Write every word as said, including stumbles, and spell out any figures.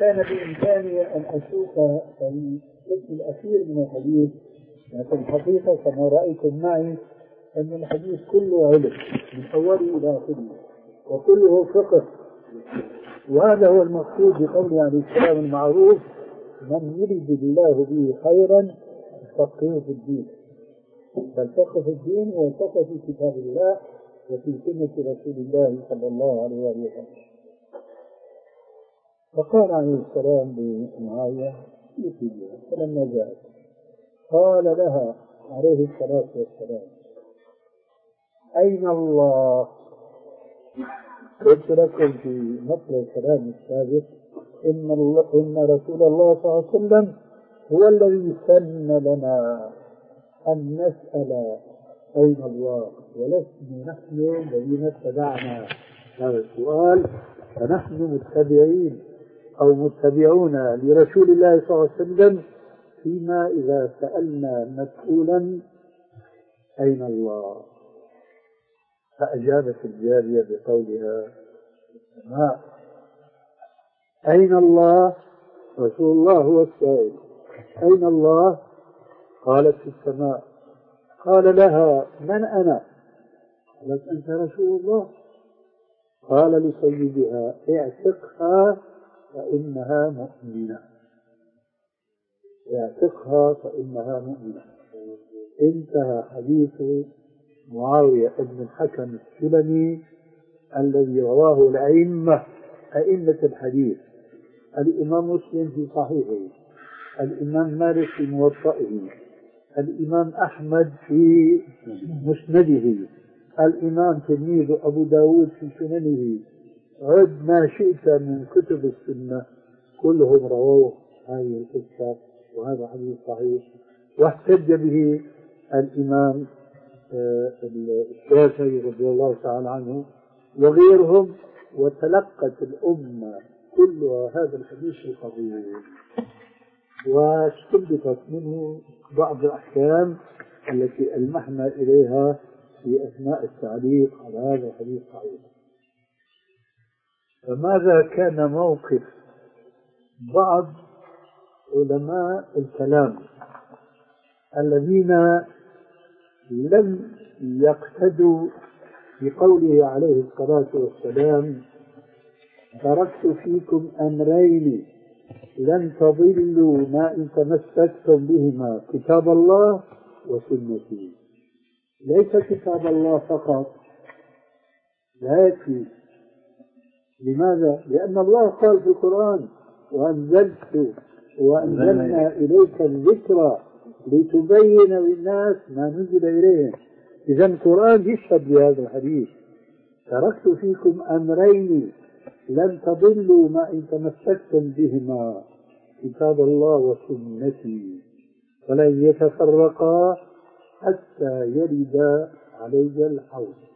كان بإمكاني أن أسوق الجزء الأخير من الحديث، لكن الحقيقة كما رأيتم معي أن الحديث كله علم من أوله إلى آخره وكله فقه، وهذا هو المقصود بقوله عليه السلام المعروف: من يريد الله به خيرا يفقهه في الدين. فالفقه في الدين هو الفقه في كتاب الله وفي سنة رسول الله صلى الله عليه وسلم. فقال عليه السلام لمعاوية: فلما جاءت قال لها عليه الصلاة والسلام: أين الله؟ قلت لكم في مطلع الكلام السابق إن, إن رسول الله صلى الله عليه وسلم هو الذي سن لنا أن نسأل أين الله، ولسنا نحن الذين اتبعنا هذا السؤال، فنحن متبعين أو متبعون لرسول الله صلى الله عليه وسلم فيما إذا سألنا مسؤولا أين الله. فأجابت الجارية بقولها: السماء. أين الله؟ رسول الله هو السائل. أين الله؟ قالت في السماء. قال لها: من أنا؟ قالت: أنت رسول الله. قال لسيدها: اعتقها فإنها مؤمنة. اعتقها فإنها مؤمنة. انتهى حديث معاوية بن الحكم السلمي الذي رواه الأئمة أئمة الحديث: الإمام مسلم في صحيحه، الإمام مالك في موطئه، الإمام أحمد في مسنده، الإمام تلميذ أبو داود في سننه، عد ما شئت من كتب السنة كلهم رواه هذه القصة، وهذا حديث صحيح. واحتج به الإمام الشافعي رضي الله تعالى عنه وغيرهم، وتلقت الأمة كلها هذا الحديث القوي، واستنبطت منه بعض الأحكام التي ألمحنا إليها في أثناء التعليق على هذا الحديث الصحيح. فماذا كان موقف بعض علماء الكلام الذين لم يقتدوا بقوله عليه الصلاة والسلام: تركت فيكم أمرين لن تضلوا ما إن تمسكتم بهما، كتاب الله وسنتي. ليس كتاب الله فقط، لا يكفي. لماذا؟ لأن الله قال في القرآن: وأنزلت وأنزلنا إليك الذكر لتبين للناس ما نزل إليهم. إذا القرآن يشهد بهذا الحديث: تركت فيكم أمرين لن تضلوا ما إن تمسكتم بهما، كتاب الله وسنتي، فلن يتفرقا حتى يرد علي الحوض.